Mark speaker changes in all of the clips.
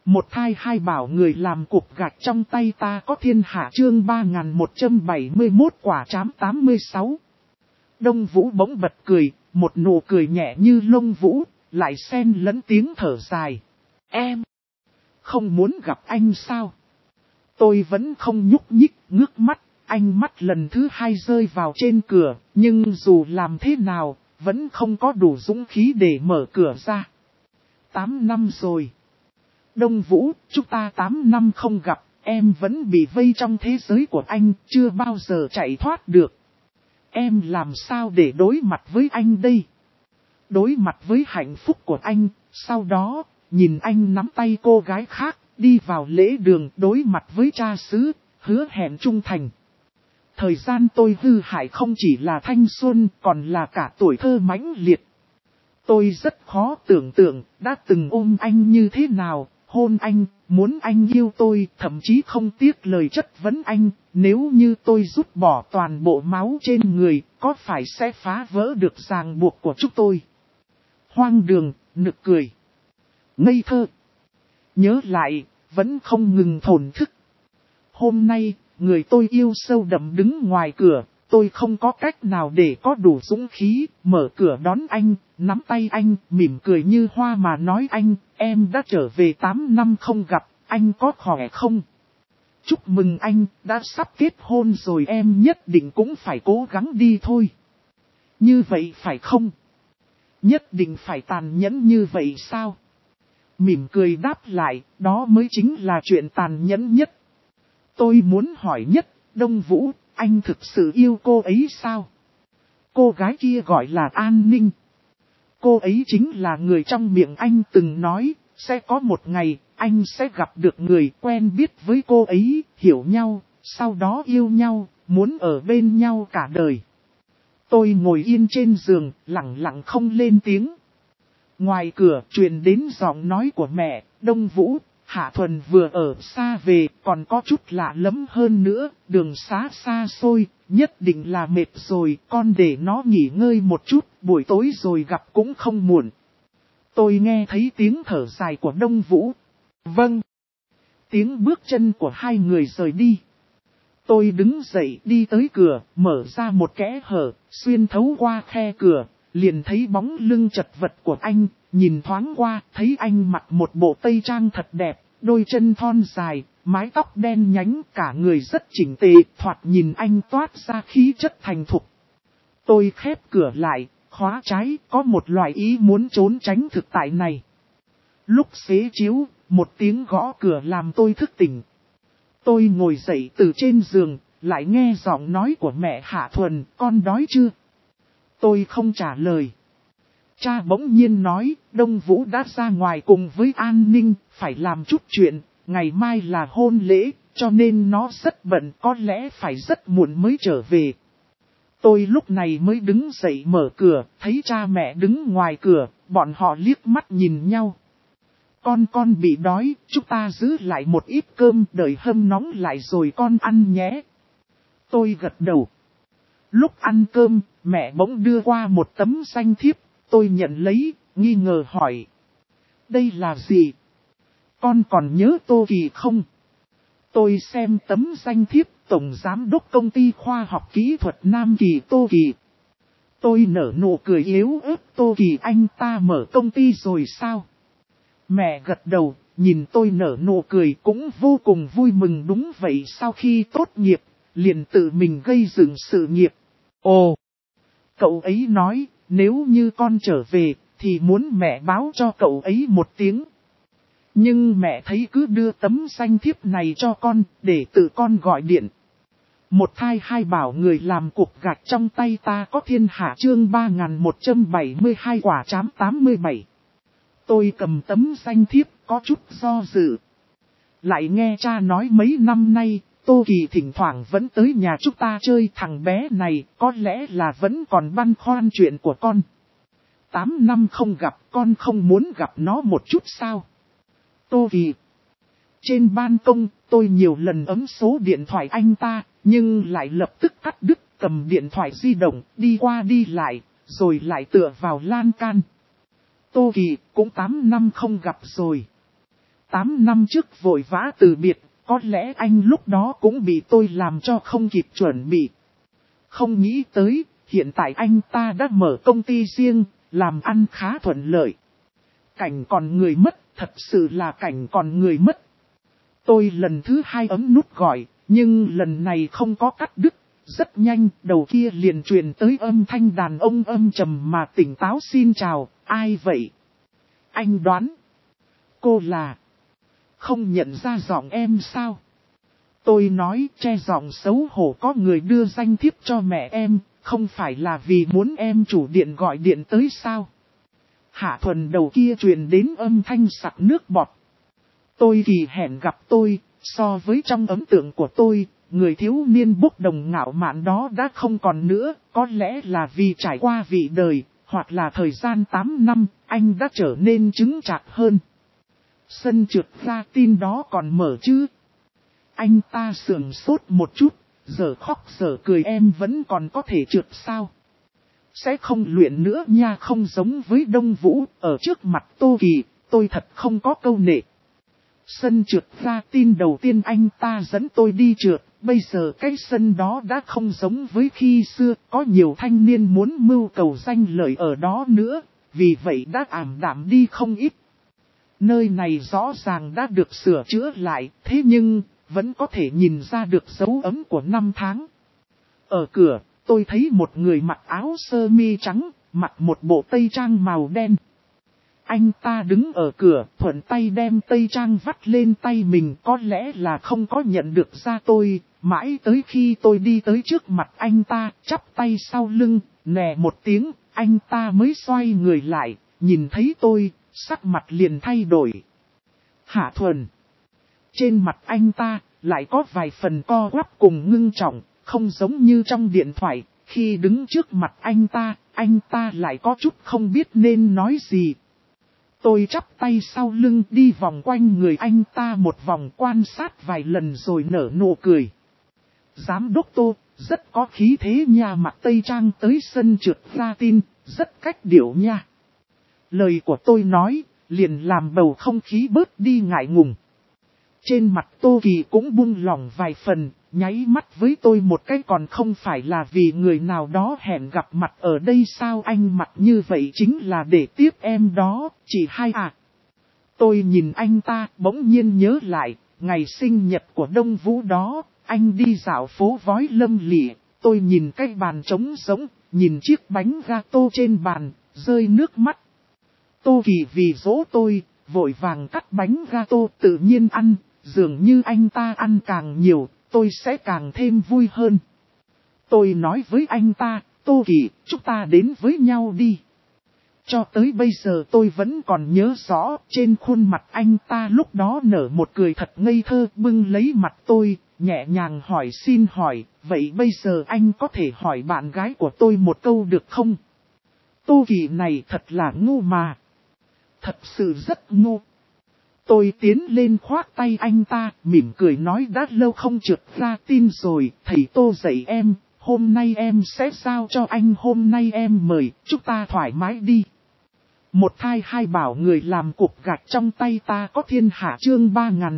Speaker 1: Một thai hai bảo người làm cục gạch trong tay ta có thiên hạ chương 3171 quả trám 86. Đông Vũ bỗng bật cười, một nụ cười nhẹ như lông vũ, lại xen lẫn tiếng thở dài. Em không muốn gặp anh sao? Tôi vẫn không nhúc nhích, ngước mắt, ánh mắt lần thứ hai rơi vào trên cửa, nhưng dù làm thế nào, vẫn không có đủ dũng khí để mở cửa ra. 8 năm rồi. Đông Vũ, chúng ta 8 năm không gặp, em vẫn bị vây trong thế giới của anh, chưa bao giờ chạy thoát được. Em làm sao để đối mặt với anh đây? Đối mặt với hạnh phúc của anh, sau đó, nhìn anh nắm tay cô gái khác, đi vào lễ đường đối mặt với cha xứ, hứa hẹn trung thành. Thời gian tôi hư hại không chỉ là thanh xuân, còn là cả tuổi thơ mãnh liệt. Tôi rất khó tưởng tượng, đã từng ôm anh như thế nào, hôn anh, muốn anh yêu tôi, thậm chí không tiếc lời chất vấn anh, nếu như tôi rút bỏ toàn bộ máu trên người, có phải sẽ phá vỡ được ràng buộc của chúng tôi? Hoang đường, nực cười, ngây thơ. Nhớ lại, vẫn không ngừng thổn thức. Hôm nay, người tôi yêu sâu đậm đứng ngoài cửa, tôi không có cách nào để có đủ dũng khí, mở cửa đón anh, nắm tay anh, mỉm cười như hoa mà nói anh, em đã trở về 8 năm không gặp, anh có khỏe không? Chúc mừng anh, đã sắp kết hôn rồi em nhất định cũng phải cố gắng đi thôi. Như vậy phải không? Nhất định phải tàn nhẫn như vậy sao? Mỉm cười đáp lại, đó mới chính là chuyện tàn nhẫn nhất. Tôi muốn hỏi nhất, Đông Vũ, anh thực sự yêu cô ấy sao? Cô gái kia gọi là An Ninh. Cô ấy chính là người trong miệng anh từng nói, sẽ có một ngày, anh sẽ gặp được người quen biết với cô ấy, hiểu nhau, sau đó yêu nhau, muốn ở bên nhau cả đời. Tôi ngồi yên trên giường, lặng lặng không lên tiếng. Ngoài cửa truyền đến giọng nói của mẹ, Đông Vũ, Hạ Thuần vừa ở xa về, còn có chút lạ lắm hơn nữa, đường xá xa xôi, nhất định là mệt rồi, con để nó nghỉ ngơi một chút, buổi tối rồi gặp cũng không muộn. Tôi nghe thấy tiếng thở dài của Đông Vũ. Vâng. Tiếng bước chân của hai người rời đi. Tôi đứng dậy đi tới cửa, mở ra một kẽ hở, xuyên thấu qua khe cửa, liền thấy bóng lưng chật vật của anh, nhìn thoáng qua, thấy anh mặc một bộ tây trang thật đẹp, đôi chân thon dài, mái tóc đen nhánh, cả người rất chỉnh tề, thoạt nhìn anh toát ra khí chất thành thục. Tôi khép cửa lại, khóa trái, có một loại ý muốn trốn tránh thực tại này. Lúc xế chiếu, một tiếng gõ cửa làm tôi thức tỉnh. Tôi ngồi dậy từ trên giường, lại nghe giọng nói của mẹ Hạ Thuần, con đói chưa? Tôi không trả lời. Cha bỗng nhiên nói, Đông Vũ đã ra ngoài cùng với An Ninh, phải làm chút chuyện, ngày mai là hôn lễ, cho nên nó rất bận, có lẽ phải rất muộn mới trở về. Tôi lúc này mới đứng dậy mở cửa, thấy cha mẹ đứng ngoài cửa, bọn họ liếc mắt nhìn nhau. Con bị đói, chúng ta giữ lại một ít cơm, đợi hâm nóng lại rồi con ăn nhé. Tôi gật đầu. Lúc ăn cơm, mẹ bỗng đưa qua một tấm danh thiếp, tôi nhận lấy, nghi ngờ hỏi. Đây là gì? Con còn nhớ Tô Kỳ không? Tôi xem tấm danh thiếp Tổng Giám đốc Công ty Khoa học Kỹ thuật Nam Kỳ Tô Kỳ. Tôi nở nụ cười yếu ớt, Tô Kỳ anh ta mở công ty rồi sao? Mẹ gật đầu, nhìn tôi nở nụ cười cũng vô cùng vui mừng. Đúng vậy, sau khi tốt nghiệp, liền tự mình gây dựng sự nghiệp. Ồ! Cậu ấy nói, nếu như con trở về, thì muốn mẹ báo cho cậu ấy một tiếng. Nhưng mẹ thấy cứ đưa tấm danh thiếp này cho con, để tự con gọi điện. Một thai hai bảo người làm cục gạch trong tay ta có thiên hạ chương 3172 quả trám 87. Tôi cầm tấm danh thiếp có chút do dự. Lại nghe cha nói mấy năm nay, Tô Kỳ thỉnh thoảng vẫn tới nhà chúng ta chơi, thằng bé này có lẽ là vẫn còn băn khoăn chuyện của con. 8 năm không gặp, con không muốn gặp nó một chút sao? Tô Kỳ. Trên ban công, tôi nhiều lần ấm số điện thoại anh ta, nhưng lại lập tức cắt đứt, cầm điện thoại di động, đi qua đi lại, rồi lại tựa vào lan can. Tô Kỳ, cũng 8 năm không gặp rồi. 8 năm trước vội vã từ biệt, có lẽ anh lúc đó cũng bị tôi làm cho không kịp chuẩn bị. Không nghĩ tới, hiện tại anh ta đã mở công ty riêng, làm ăn khá thuận lợi. Cảnh còn người mất, thật sự là cảnh còn người mất. Tôi lần thứ 2 ấm nút gọi, nhưng lần này không có cắt đứt. Rất nhanh, đầu kia liền truyền tới âm thanh đàn ông âm trầm mà tỉnh táo. Xin chào, ai vậy? Anh đoán. Cô là... Không nhận ra giọng em sao? Tôi nói che giọng xấu hổ, có người đưa danh thiếp cho mẹ em, không phải là vì muốn em chủ điện gọi điện tới sao? Hạ Thuần đầu kia truyền đến âm thanh sặc nước bọt. Tôi kỳ hẹn gặp tôi, so với trong ấn tượng của tôi, người thiếu niên bốc đồng ngạo mạn đó đã không còn nữa, có lẽ là vì trải qua vị đời, hoặc là thời gian 8 năm, anh đã trở nên chứng chạc hơn. Sân trượt ra tin đó còn mở chứ? Anh ta sườn sốt một chút, giờ khóc giờ cười, em vẫn còn có thể trượt sao? Sẽ không luyện nữa nha, không giống với Đông Vũ, ở trước mặt Tô Kỳ, tôi thật không có câu nệ. Sân trượt ra tin đầu tiên anh ta dẫn tôi đi trượt, bây giờ cái sân đó đã không giống với khi xưa, có nhiều thanh niên muốn mưu cầu danh lợi ở đó nữa, vì vậy đã ảm đạm đi không ít. Nơi này rõ ràng đã được sửa chữa lại, thế nhưng, vẫn có thể nhìn ra được dấu ấm của năm tháng. Ở cửa, tôi thấy một người mặc áo sơ mi trắng, mặc một bộ tây trang màu đen. Anh ta đứng ở cửa, thuận tay đem tây trang vắt lên tay mình, có lẽ là không có nhận được ra tôi, mãi tới khi tôi đi tới trước mặt anh ta, chắp tay sau lưng, nè một tiếng, anh ta mới xoay người lại, nhìn thấy tôi, sắc mặt liền thay đổi. Hạ Thuần. Trên mặt anh ta, lại có vài phần co quắp cùng ngưng trọng, không giống như trong điện thoại, khi đứng trước mặt anh ta lại có chút không biết nên nói gì. Tôi chắp tay sau lưng đi vòng quanh người anh ta một vòng, quan sát vài lần rồi nở nụ cười. Giám đốc Tô, rất có khí thế nha, mặc tây trang tới sân trượt ra tin, rất cách điệu nha. Lời của tôi nói, liền làm bầu không khí bớt đi ngại ngùng. Trên mặt Tô Kỳ cũng buông lỏng vài phần, nháy mắt với tôi một cái, còn không phải là vì người nào đó hẹn gặp mặt ở đây sao? Anh mặt như vậy chính là để tiếp em đó, chị hai à. Tôi nhìn anh ta, bỗng nhiên nhớ lại, ngày sinh nhật của Đông Vũ đó, anh đi dạo phố Vói Lâm Lị, tôi nhìn cái bàn trống rỗng, nhìn chiếc bánh gato trên bàn, rơi nước mắt. Tô Kỳ vì dỗ tôi, vội vàng cắt bánh gato tự nhiên ăn, dường như anh ta ăn càng nhiều, tôi sẽ càng thêm vui hơn. Tôi nói với anh ta, Tô Kỳ, chúng ta đến với nhau đi. Cho tới bây giờ tôi vẫn còn nhớ rõ, trên khuôn mặt anh ta lúc đó nở một cười thật ngây thơ, bưng lấy mặt tôi, nhẹ nhàng hỏi, xin hỏi, vậy bây giờ anh có thể hỏi bạn gái của tôi một câu được không? Tô Kỳ này thật là ngu mà. Thật sự rất ngu. Tôi tiến lên khoác tay anh ta, mỉm cười nói, đã lâu không trượt ra tin rồi, thầy Tô dạy em, hôm nay em sẽ giao cho anh, hôm nay em mời, chúng ta thoải mái đi. Một thai hai bảo, người làm cục gạch trong tay ta có thiên hạ. Chương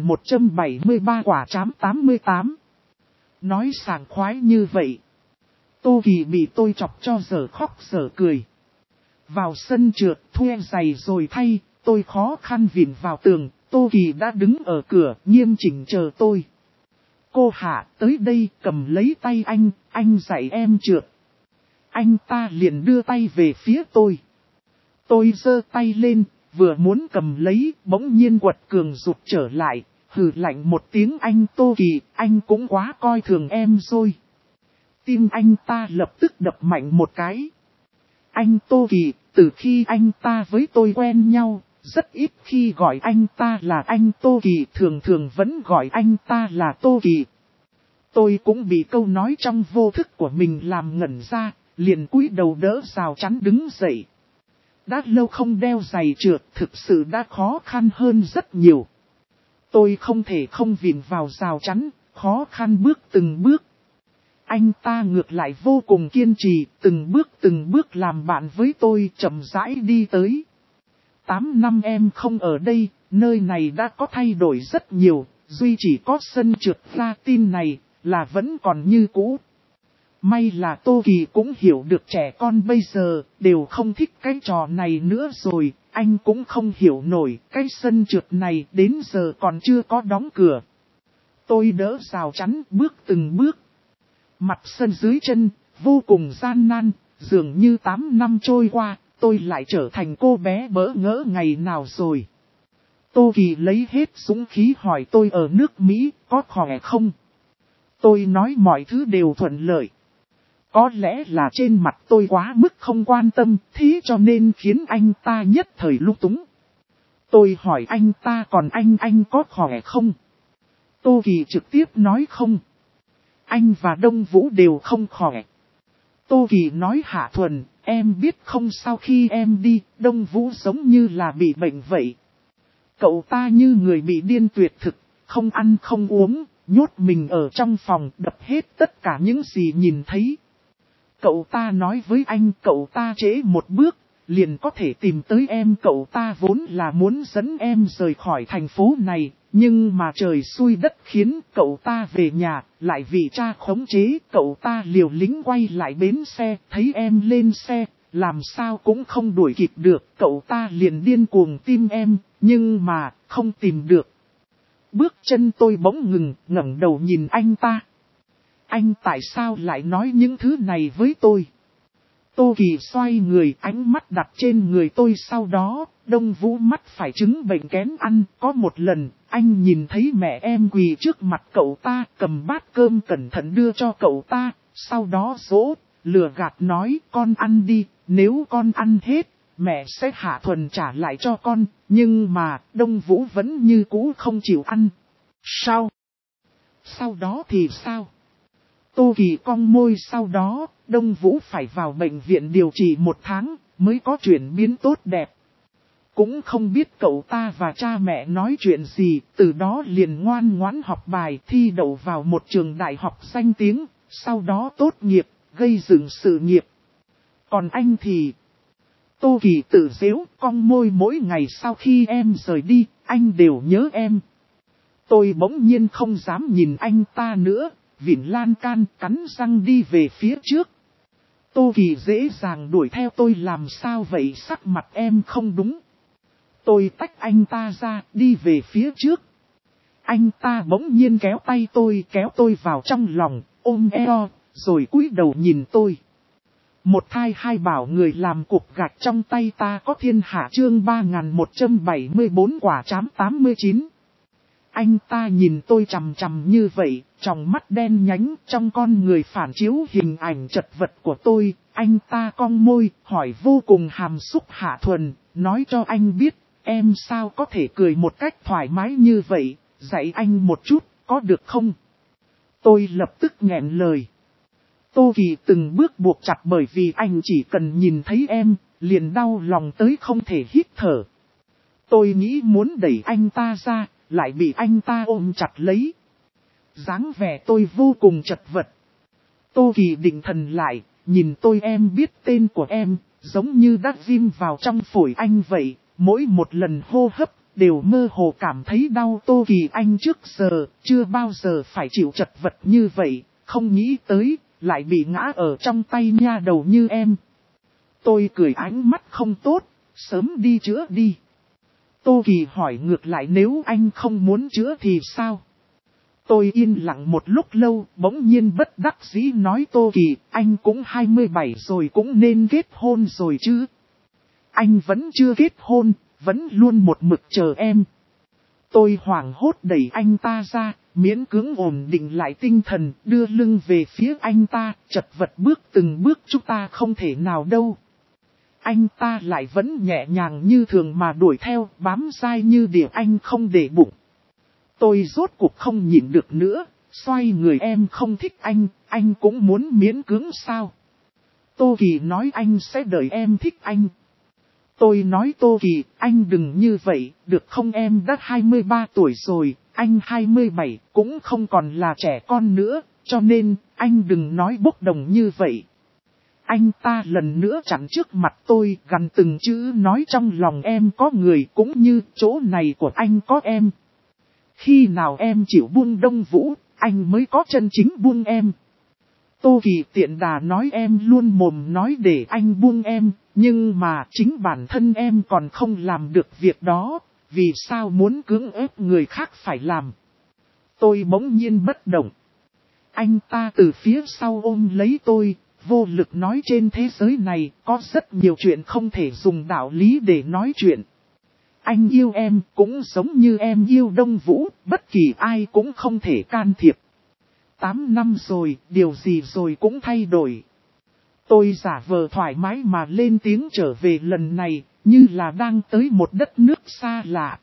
Speaker 1: 3173 quả trám 88. Nói sảng khoái như vậy, Tô Kỳ bị tôi chọc cho giờ khóc giờ cười. Vào sân trượt, thuê giày rồi thay, tôi khó khăn vịn vào tường, Tô Kỳ đã đứng ở cửa, nghiêm chỉnh chờ tôi. Cô Hạ, tới đây, cầm lấy tay anh dạy em trượt. Anh ta liền đưa tay về phía tôi. Tôi giơ tay lên, vừa muốn cầm lấy, bỗng nhiên quật cường rụt trở lại, hừ lạnh một tiếng, anh Tô Kỳ, anh cũng quá coi thường em rồi. Tim anh ta lập tức đập mạnh một cái. Anh Tô Kỳ, từ khi anh ta với tôi quen nhau, rất ít khi gọi anh ta là anh Tô Kỳ, thường thường vẫn gọi anh ta là Tô Kỳ. Tôi cũng bị câu nói trong vô thức của mình làm ngẩn ra, liền cúi đầu đỡ rào chắn đứng dậy. Đã lâu không đeo giày trượt, thực sự đã khó khăn hơn rất nhiều. Tôi không thể không vịn vào rào chắn, khó khăn bước từng bước. Anh ta ngược lại vô cùng kiên trì, từng bước làm bạn với tôi, chậm rãi đi tới. 8 năm em không ở đây, nơi này đã có thay đổi rất nhiều, duy chỉ có sân trượt Latin này là vẫn còn như cũ. May là Tô Kỳ cũng hiểu được trẻ con bây giờ đều không thích cái trò này nữa rồi, anh cũng không hiểu nổi cái sân trượt này đến giờ còn chưa có đóng cửa. Tôi đỡ rào chắn bước từng bước. Mặt sân dưới chân, vô cùng gian nan, dường như 8 năm trôi qua, tôi lại trở thành cô bé bỡ ngỡ ngày nào rồi. Tô Kỳ lấy hết dũng khí hỏi tôi ở nước Mỹ có khỏe không? Tôi nói mọi thứ đều thuận lợi. Có lẽ là trên mặt tôi quá mức không quan tâm, thế cho nên khiến anh ta nhất thời lung túng. Tôi hỏi anh ta còn anh có khỏe không? Tô Kỳ trực tiếp nói không. Anh và Đông Vũ đều không khỏe. Tô Kỳ nói Hạ Thuần, em biết không, sau khi em đi, Đông Vũ giống như là bị bệnh vậy. Cậu ta như người bị điên tuyệt thực, không ăn không uống, nhốt mình ở trong phòng, đập hết tất cả những gì nhìn thấy. Cậu ta nói với anh cậu ta trễ một bước, liền có thể tìm tới em. Cậu ta vốn là muốn dẫn em rời khỏi thành phố này, nhưng mà trời xui đất khiến cậu ta về nhà, lại vì cha khống chế. Cậu ta liều lĩnh quay lại bến xe, thấy em lên xe, làm sao cũng không đuổi kịp được. Cậu ta liền điên cuồng tìm em, nhưng mà không tìm được. Bước chân tôi bỗng ngừng, ngẩng đầu nhìn anh ta. Anh tại sao lại nói những thứ này với tôi? Tô Kỳ xoay người, ánh mắt đặt trên người tôi. Sau đó, Đông Vũ mắt phải chứng bệnh kén ăn. Có một lần, anh nhìn thấy mẹ em quỳ trước mặt cậu ta, cầm bát cơm cẩn thận đưa cho cậu ta. Sau đó dỗ, lừa gạt nói con ăn đi, nếu con ăn hết, mẹ sẽ Hạ Thuần trả lại cho con. Nhưng mà, Đông Vũ vẫn như cũ không chịu ăn. Sao? Sau đó thì sao? Tô Kỳ cong môi. Sau đó, Đông Vũ phải vào bệnh viện điều trị 1 tháng, mới có chuyển biến tốt đẹp. Cũng không biết cậu ta và cha mẹ nói chuyện gì, từ đó liền ngoan ngoãn học bài, thi đậu vào một trường đại học danh tiếng, sau đó tốt nghiệp, gây dựng sự nghiệp. Còn anh thì... Tô Kỳ tự giễu, cong môi, mỗi ngày sau khi em rời đi, anh đều nhớ em. Tôi bỗng nhiên không dám nhìn anh ta nữa. Vịn lan can, cắn răng đi về phía trước. Tô Kỳ dễ dàng đuổi theo tôi. Làm sao vậy, sắc mặt em không đúng. Tôi tách anh ta ra, đi về phía trước. Anh ta bỗng nhiên kéo tay tôi, kéo tôi vào trong lòng, ôm eo, rồi cúi đầu nhìn tôi. Một thai hai bảo người làm cục gạch trong tay ta có thiên hạ. Chương 3174 quả trám 89. Anh ta nhìn tôi chằm chằm như vậy, tròng mắt đen nhánh, trong con người phản chiếu hình ảnh chật vật của tôi. Anh ta cong môi, hỏi vô cùng hàm xúc Hạ Thuần, nói cho anh biết, em sao có thể cười một cách thoải mái như vậy, dạy anh một chút, có được không? Tôi lập tức nghẹn lời. Tô Kỳ từng bước buộc chặt, bởi vì anh chỉ cần nhìn thấy em, liền đau lòng tới không thể hít thở. Tôi nghĩ muốn đẩy anh ta ra, lại bị anh ta ôm chặt lấy. Dáng vẻ tôi vô cùng chật vật. Tô Kỳ định thần lại, nhìn tôi, em biết tên của em, giống như đã ghim vào trong phổi anh vậy. Mỗi một lần hô hấp, đều mơ hồ cảm thấy đau. Tô Kỳ, anh trước giờ, chưa bao giờ phải chịu chật vật như vậy, không nghĩ tới, lại bị ngã ở trong tay nha đầu như em. Tôi cười, ánh mắt không tốt, sớm đi chữa đi. Tô Kỳ hỏi ngược lại, nếu anh không muốn chữa thì sao? Tôi yên lặng một lúc lâu, bỗng nhiên bất đắc dĩ nói, Tô Kỳ, anh cũng 27 rồi, cũng nên kết hôn rồi chứ. Anh vẫn chưa kết hôn, vẫn luôn một mực chờ em. Tôi hoảng hốt đẩy anh ta ra, miễn cưỡng ổn định lại tinh thần, đưa lưng về phía anh ta, chật vật bước từng bước, chúng ta không thể nào đâu. Anh ta lại vẫn nhẹ nhàng như thường mà đuổi theo, bám dai như đỉa. Anh không để bụng. Tôi rốt cuộc không nhịn được nữa, xoay người, em không thích anh cũng muốn miễn cưỡng sao? Tô Kỳ nói, anh sẽ đợi em thích anh. Tôi nói, Tô Kỳ, anh đừng như vậy, được không? Em đã 23 tuổi rồi, anh 27, cũng không còn là trẻ con nữa, cho nên, anh đừng nói bốc đồng như vậy. Anh ta lần nữa chặn trước mặt tôi, gằn từng chữ nói trong lòng em có người cũng như chỗ này của anh có em. Khi nào em chịu buông Đông Vũ, anh mới có chân chính buông em. Tô Kỳ tiện đà nói em luôn mồm nói để anh buông em, nhưng mà chính bản thân em còn không làm được việc đó, vì sao muốn cưỡng ép người khác phải làm. Tôi bỗng nhiên bất động. Anh ta từ phía sau ôm lấy tôi, vô lực nói trên thế giới này có rất nhiều chuyện không thể dùng đạo lý để nói chuyện. Anh yêu em cũng giống như em yêu Đông Vũ, bất kỳ ai cũng không thể can thiệp. 8 năm rồi, điều gì rồi cũng thay đổi. Tôi giả vờ thoải mái mà lên tiếng trở về lần này, như là đang tới một đất nước xa lạ.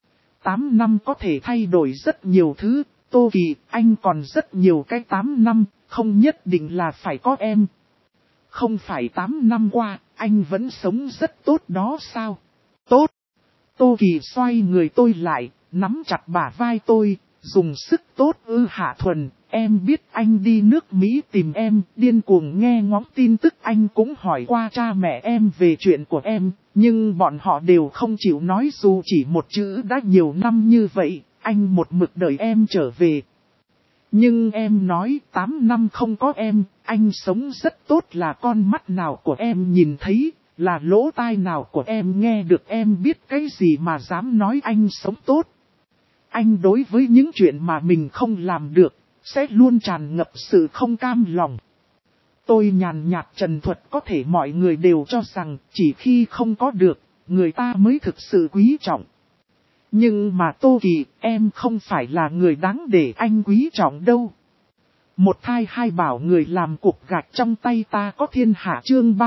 Speaker 1: 8 năm có thể thay đổi rất nhiều thứ, Tô Kỳ, anh còn rất nhiều cái 8 năm, không nhất định là phải có em. Không phải 8 năm qua, anh vẫn sống rất tốt đó sao? Tốt! Tô Kỳ xoay người tôi lại, nắm chặt bả vai tôi, dùng sức tốt Hạ Thuần, em biết anh đi nước Mỹ tìm em, điên cuồng nghe ngóng tin tức anh cũng hỏi qua cha mẹ em về chuyện của em, nhưng bọn họ đều không chịu nói dù chỉ một chữ đã nhiều năm như vậy, anh một mực đợi em trở về. Nhưng em nói 8 năm không có em, anh sống rất tốt là con mắt nào của em nhìn thấy, là lỗ tai nào của em nghe được em biết cái gì mà dám nói anh sống tốt. Anh đối với những chuyện mà mình không làm được, sẽ luôn tràn ngập sự không cam lòng. Tôi nhàn nhạt trần thuật có thể mọi người đều cho rằng chỉ khi không có được, người ta mới thực sự quý trọng. Nhưng mà Tô Kỳ, em không phải là người đáng để anh quý trọng đâu. Một thai hai bảo người làm cục gạch trong tay ta có thiên hạ chương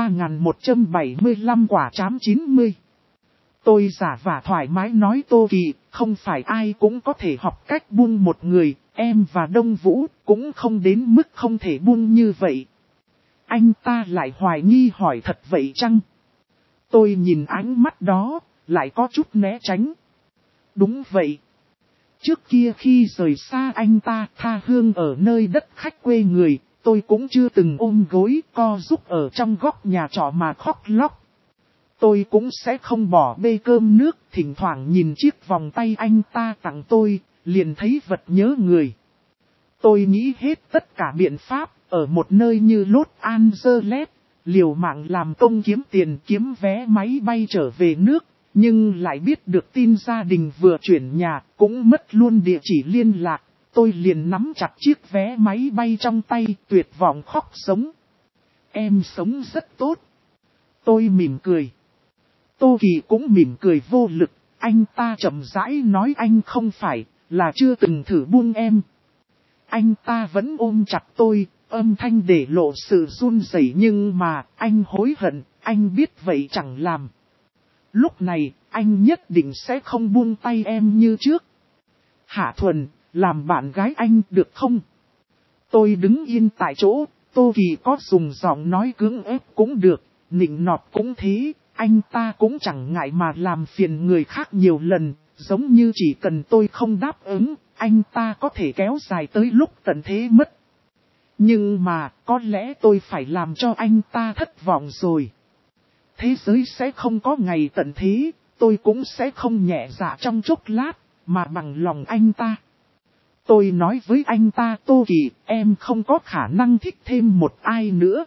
Speaker 1: 3175 quả trám 90. Tôi giả vả thoải mái nói Tô Kỳ, không phải ai cũng có thể học cách buông một người, em và Đông Vũ cũng không đến mức không thể buông như vậy. Anh ta lại hoài nghi hỏi thật vậy chăng? Tôi nhìn ánh mắt đó, lại có chút né tránh. Đúng vậy. Trước kia khi rời xa anh ta tha hương ở nơi đất khách quê người, tôi cũng chưa từng ôm gối co giúp ở trong góc nhà trọ mà khóc lóc. Tôi cũng sẽ không bỏ bê cơm nước, thỉnh thoảng nhìn chiếc vòng tay anh ta tặng tôi, liền thấy vật nhớ người. Tôi nghĩ hết tất cả biện pháp, ở một nơi như Los Angeles, liều mạng làm công kiếm tiền kiếm vé máy bay trở về nước, nhưng lại biết được tin gia đình vừa chuyển nhà, cũng mất luôn địa chỉ liên lạc, tôi liền nắm chặt chiếc vé máy bay trong tay, tuyệt vọng khóc sống. Em sống rất tốt. Tôi mỉm cười. Tô Kỳ cũng mỉm cười vô lực, anh ta chậm rãi nói anh không phải, là chưa từng thử buông em. Anh ta vẫn ôm chặt tôi, âm thanh để lộ sự run rẩy nhưng mà, anh hối hận, anh biết vậy chẳng làm. Lúc này, anh nhất định sẽ không buông tay em như trước. Hạ Thuần, làm bạn gái anh được không? Tôi đứng yên tại chỗ, Tô Kỳ có dùng giọng nói cưỡng ép cũng được, nịnh nọt cũng thế, anh ta cũng chẳng ngại mà làm phiền người khác nhiều lần, giống như chỉ cần tôi không đáp ứng, anh ta có thể kéo dài tới lúc tận thế mất. Nhưng mà, có lẽ tôi phải làm cho anh ta thất vọng rồi. Thế giới sẽ không có ngày tận thế, tôi cũng sẽ không nhẹ dạ trong chốc lát, mà bằng lòng anh ta. Tôi nói với anh ta Tô Kỳ, em không có khả năng thích thêm một ai nữa.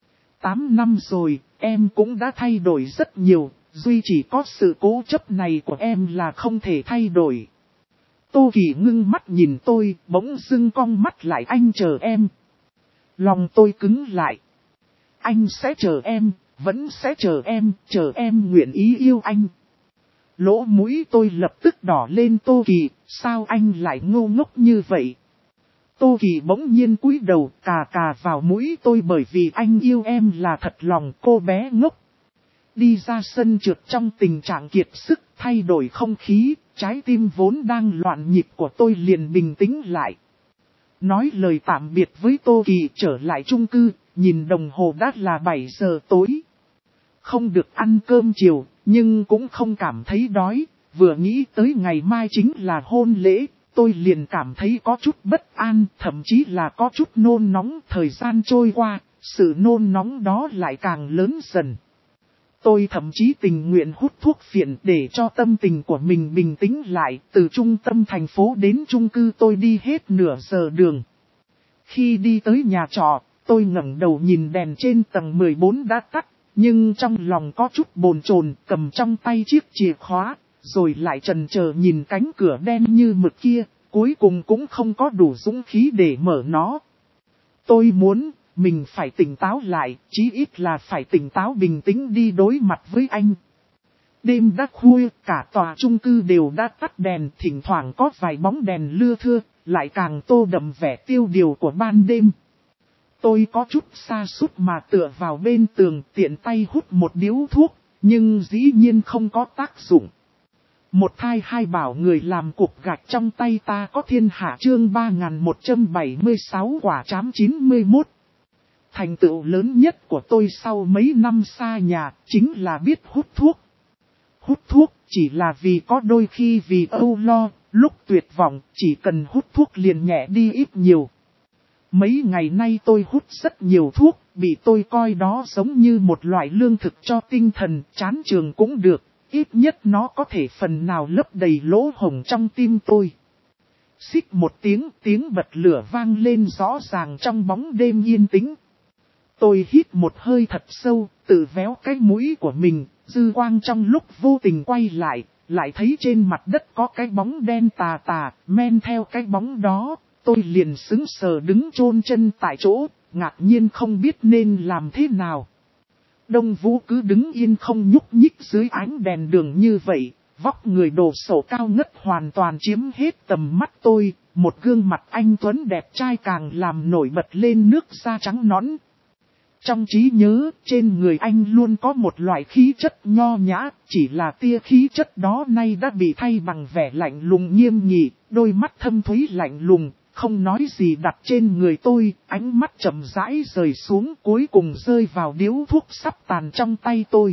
Speaker 1: 8 năm rồi, em cũng đã thay đổi rất nhiều, duy chỉ có sự cố chấp này của em là không thể thay đổi. Tô Kỳ ngưng mắt nhìn tôi, bỗng dưng cong mắt lại anh chờ em. Lòng tôi cứng lại. Anh sẽ chờ em, vẫn sẽ chờ em nguyện ý yêu anh. Lỗ mũi tôi lập tức đỏ lên Tô Kỳ, sao anh lại ngu ngốc như vậy? Tô Kỳ bỗng nhiên cúi đầu cà cà vào mũi tôi bởi vì anh yêu em là thật lòng cô bé ngốc. Đi ra sân trượt trong tình trạng kiệt sức thay đổi không khí, trái tim vốn đang loạn nhịp của tôi liền bình tĩnh lại. Nói lời tạm biệt với Tô Kỳ trở lại chung cư, nhìn đồng hồ đã là 7 giờ tối. Không được ăn cơm chiều, nhưng cũng không cảm thấy đói, vừa nghĩ tới ngày mai chính là hôn lễ, tôi liền cảm thấy có chút bất an, thậm chí là có chút nôn nóng. Thời gian trôi qua, sự nôn nóng đó lại càng lớn dần. Tôi thậm chí tình nguyện hút thuốc phiện để cho tâm tình của mình bình tĩnh lại. Từ trung tâm thành phố đến chung cư tôi đi hết nửa giờ đường. Khi đi tới nhà trọ, tôi ngẩng đầu nhìn đèn trên tầng 14 đã tắt, nhưng trong lòng có chút bồn chồn, cầm trong tay chiếc chìa khóa, rồi lại chần chờ nhìn cánh cửa đen như mực kia, cuối cùng cũng không có đủ dũng khí để mở nó. Tôi muốn, mình phải tỉnh táo lại, chí ít là phải tỉnh táo bình tĩnh đi đối mặt với anh. Đêm đã khuya, cả tòa chung cư đều đã tắt đèn, thỉnh thoảng có vài bóng đèn lưa thưa, lại càng tô đậm vẻ tiêu điều của ban đêm. Tôi có chút sa sút mà tựa vào bên tường, tiện tay hút một điếu thuốc, nhưng dĩ nhiên không có tác dụng. Một thai hai bảo người làm cục gạch trong tay ta có thiên hạ chương 3176 quả trám 91. Thành tựu lớn nhất của tôi sau mấy năm xa nhà chính là biết hút thuốc. Hút thuốc chỉ là vì có đôi khi vì âu lo, lúc tuyệt vọng chỉ cần hút thuốc liền nhẹ đi ít nhiều. Mấy ngày nay tôi hút rất nhiều thuốc, bị tôi coi đó giống như một loại lương thực cho tinh thần, chán trường cũng được, ít nhất nó có thể phần nào lấp đầy lỗ hổng trong tim tôi. Xích một tiếng bật lửa vang lên rõ ràng trong bóng đêm yên tĩnh. Tôi hít một hơi thật sâu, tự véo cái mũi của mình, dư quang trong lúc vô tình quay lại thấy trên mặt đất có cái bóng đen tà tà, men theo cái bóng đó, tôi liền sững sờ đứng chôn chân tại chỗ, ngạc nhiên không biết nên làm thế nào. Đông Vũ cứ đứng yên không nhúc nhích dưới ánh đèn đường như vậy, vóc người đồ sộ cao ngất hoàn toàn chiếm hết tầm mắt tôi, một gương mặt anh tuấn đẹp trai càng làm nổi bật lên nước da trắng nõn. Trong trí nhớ, trên người anh luôn có một loại khí chất nho nhã, chỉ là tia khí chất đó nay đã bị thay bằng vẻ lạnh lùng nghiêm nghị, đôi mắt thâm thúy lạnh lùng, không nói gì đặt trên người tôi, ánh mắt chậm rãi rời xuống cuối cùng rơi vào điếu thuốc sắp tàn trong tay tôi.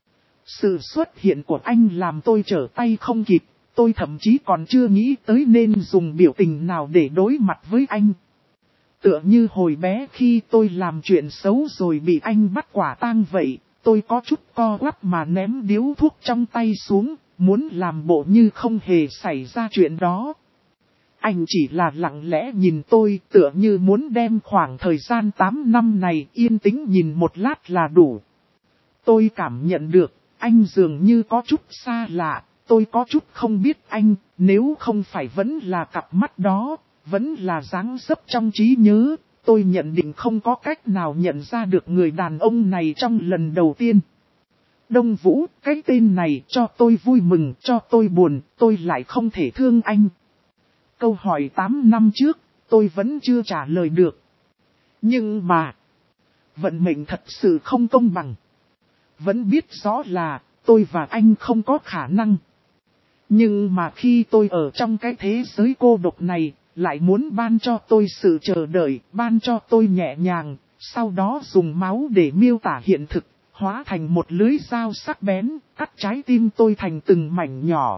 Speaker 1: Sự xuất hiện của anh làm tôi trở tay không kịp, tôi thậm chí còn chưa nghĩ tới nên dùng biểu tình nào để đối mặt với anh. Tựa như hồi bé khi tôi làm chuyện xấu rồi bị anh bắt quả tang vậy, tôi có chút co quắp mà ném điếu thuốc trong tay xuống, muốn làm bộ như không hề xảy ra chuyện đó. Anh chỉ là lặng lẽ nhìn tôi tựa như muốn đem khoảng thời gian 8 năm này yên tĩnh nhìn một lát là đủ. Tôi cảm nhận được, anh dường như có chút xa lạ, tôi có chút không biết anh, nếu không phải vẫn là cặp mắt đó, vẫn là dáng dấp trong trí nhớ, tôi nhận định không có cách nào nhận ra được người đàn ông này trong lần đầu tiên. Đông Vũ, cái tên này cho tôi vui mừng, cho tôi buồn, tôi lại không thể thương anh. Câu hỏi 8 năm trước, tôi vẫn chưa trả lời được. Nhưng mà, vận mệnh thật sự không công bằng. Vẫn biết rõ là, tôi và anh không có khả năng. Nhưng mà khi tôi ở trong cái thế giới cô độc này, lại muốn ban cho tôi sự chờ đợi, ban cho tôi nhẹ nhàng, sau đó dùng máu để miêu tả hiện thực, hóa thành một lưới dao sắc bén, cắt trái tim tôi thành từng mảnh nhỏ.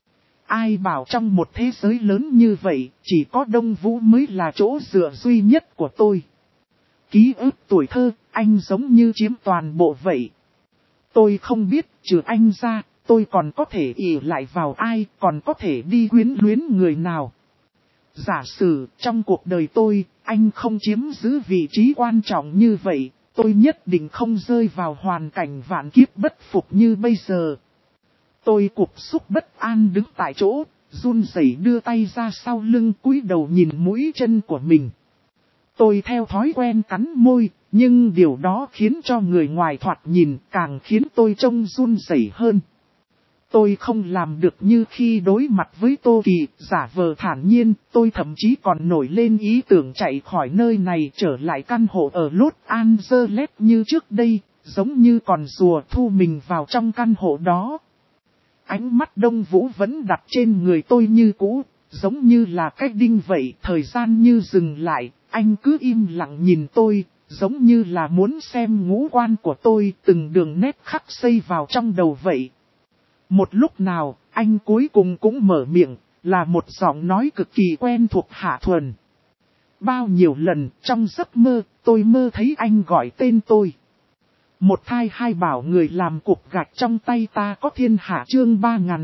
Speaker 1: Ai bảo trong một thế giới lớn như vậy, chỉ có Đông Vũ mới là chỗ dựa duy nhất của tôi. Ký ức tuổi thơ, anh giống như chiếm toàn bộ vậy. Tôi không biết, trừ anh ra, tôi còn có thể ỷ lại vào ai, còn có thể đi quyến luyến người nào. Giả sử, trong cuộc đời tôi, anh không chiếm giữ vị trí quan trọng như vậy, tôi nhất định không rơi vào hoàn cảnh vạn kiếp bất phục như bây giờ. Tôi cục xúc bất an đứng tại chỗ, run rẩy đưa tay ra sau lưng cúi đầu nhìn mũi chân của mình. Tôi theo thói quen cắn môi, nhưng điều đó khiến cho người ngoài thoạt nhìn càng khiến tôi trông run rẩy hơn. Tôi không làm được như khi đối mặt với Tô Kỳ, giả vờ thản nhiên, tôi thậm chí còn nổi lên ý tưởng chạy khỏi nơi này trở lại căn hộ ở Los Angeles như trước đây, giống như còn rùa thu mình vào trong căn hộ đó. Ánh mắt Đông Vũ vẫn đặt trên người tôi như cũ, giống như là cách đinh vậy, thời gian như dừng lại, anh cứ im lặng nhìn tôi, giống như là muốn xem ngũ quan của tôi từng đường nét khắc xây vào trong đầu vậy. Một lúc nào, anh cuối cùng cũng mở miệng, là một giọng nói cực kỳ quen thuộc Hạ Thuần. Bao nhiêu lần trong giấc mơ, tôi mơ thấy anh gọi tên tôi. Một thai hai bảo người làm cục gạch trong tay ta có thiên hạ chương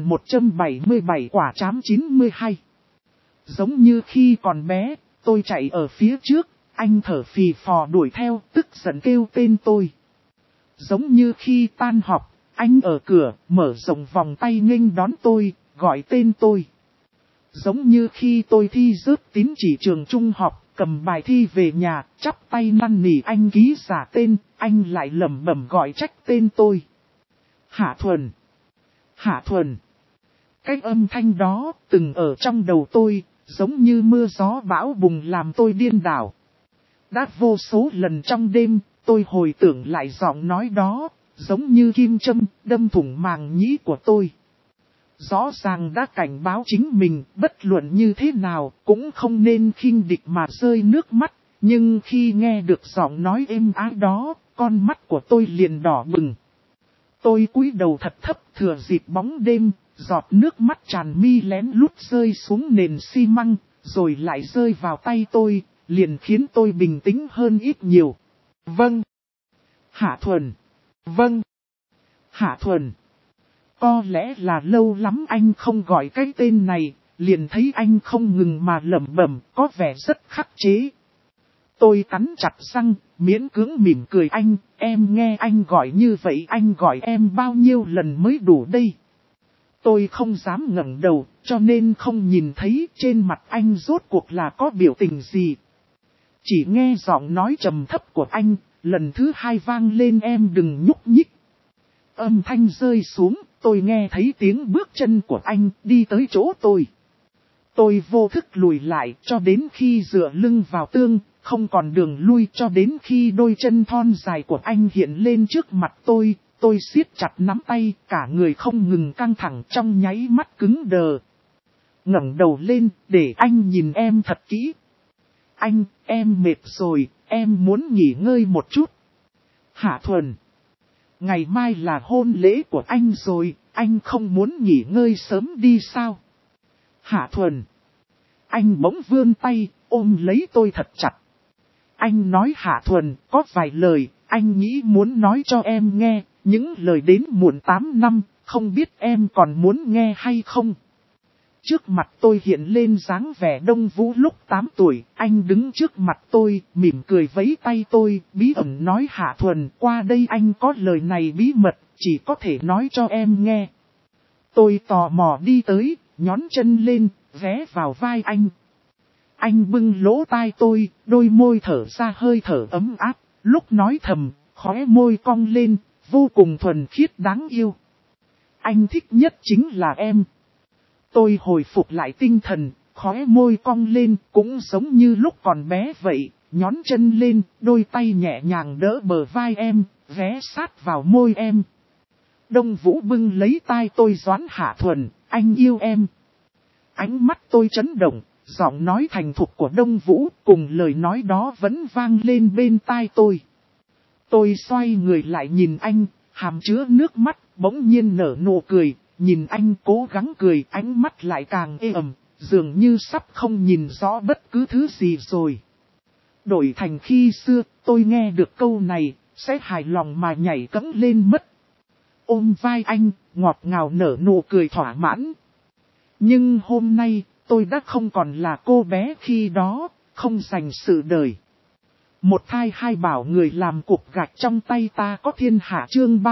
Speaker 1: 3177 quả trám 92. Giống như khi còn bé, tôi chạy ở phía trước, anh thở phì phò đuổi theo, tức giận kêu tên tôi. Giống như khi tan học, anh ở cửa, mở rộng vòng tay nghênh đón tôi, gọi tên tôi. Giống như khi tôi thi rớt tín chỉ trường trung học, cầm bài thi về nhà, chắp tay năn nỉ anh ký giả tên, anh lại lẩm bẩm gọi trách tên tôi. Hạ Thuần. Hạ Thuần. Cái âm thanh đó, từng ở trong đầu tôi, giống như mưa gió bão bùng làm tôi điên đảo. Đã vô số lần trong đêm, tôi hồi tưởng lại giọng nói đó, giống như kim châm, đâm thủng màng nhĩ của tôi. Rõ ràng đã cảnh báo chính mình, bất luận như thế nào, cũng không nên khinh địch mà rơi nước mắt. Nhưng khi nghe được giọng nói êm ái đó, con mắt của tôi liền đỏ bừng. Tôi cúi đầu thật thấp thừa dịp bóng đêm, giọt nước mắt tràn mi lén lút rơi xuống nền xi măng, rồi lại rơi vào tay tôi, liền khiến tôi bình tĩnh hơn ít nhiều. Vâng. Hạ Thuần. Vâng. Hạ Thuần. Có lẽ là lâu lắm anh không gọi cái tên này, liền thấy anh không ngừng mà lẩm bẩm, có vẻ rất khắc chế. Tôi cắn chặt răng, miễn cưỡng mỉm cười anh, em nghe anh gọi như vậy anh gọi em bao nhiêu lần mới đủ đây. Tôi không dám ngẩng đầu, cho nên không nhìn thấy trên mặt anh rốt cuộc là có biểu tình gì. Chỉ nghe giọng nói trầm thấp của anh, lần thứ hai vang lên em đừng nhúc nhích. Âm thanh rơi xuống, tôi nghe thấy tiếng bước chân của anh đi tới chỗ tôi. Tôi vô thức lùi lại cho đến khi dựa lưng vào tường, không còn đường lui cho đến khi đôi chân thon dài của anh hiện lên trước mặt tôi siết chặt nắm tay, cả người không ngừng căng thẳng trong nháy mắt cứng đờ. Ngẩng đầu lên, để anh nhìn em thật kỹ. Anh, em mệt rồi, em muốn nghỉ ngơi một chút. Hạ Thuần. Ngày mai là hôn lễ của anh rồi, anh không muốn nghỉ ngơi sớm đi sao? Hạ Thuần. Anh bỗng vươn tay, ôm lấy tôi thật chặt. Anh nói Hạ Thuần, có vài lời, anh nghĩ muốn nói cho em nghe, những lời đến muộn 8 năm, không biết em còn muốn nghe hay không? Trước mặt tôi hiện lên dáng vẻ Đông Vũ lúc 8 tuổi, anh đứng trước mặt tôi, mỉm cười vẫy tay tôi, bí ẩn nói Hạ Thuần, qua đây anh có lời này bí mật, chỉ có thể nói cho em nghe. Tôi tò mò đi tới, nhón chân lên, ghé vào vai anh. Anh bưng lỗ tai tôi, đôi môi thở ra hơi thở ấm áp, lúc nói thầm, khóe môi cong lên, vô cùng thuần khiết đáng yêu. Anh thích nhất chính là em. Tôi hồi phục lại tinh thần, khóe môi cong lên, cũng giống như lúc còn bé vậy, nhón chân lên, đôi tay nhẹ nhàng đỡ bờ vai em, ghé sát vào môi em. Đông Vũ bưng lấy tai tôi doán Hạ Thuần, anh yêu em. Ánh mắt tôi chấn động, giọng nói thành thục của Đông Vũ cùng lời nói đó vẫn vang lên bên tai tôi. Tôi xoay người lại nhìn anh, hàm chứa nước mắt, bỗng nhiên nở nụ cười, nhìn anh cố gắng cười, ánh mắt lại càng ê ẩm, dường như sắp không nhìn rõ bất cứ thứ gì rồi. Đổi thành khi xưa, tôi nghe được câu này, sẽ hài lòng mà nhảy cẫng lên mất. Ôm vai anh, ngọt ngào nở nụ cười thỏa mãn. Nhưng hôm nay, tôi đã không còn là cô bé khi đó, không dành sự đời. Một thai hai bảo người làm cục gạch trong tay ta có thiên hạ chương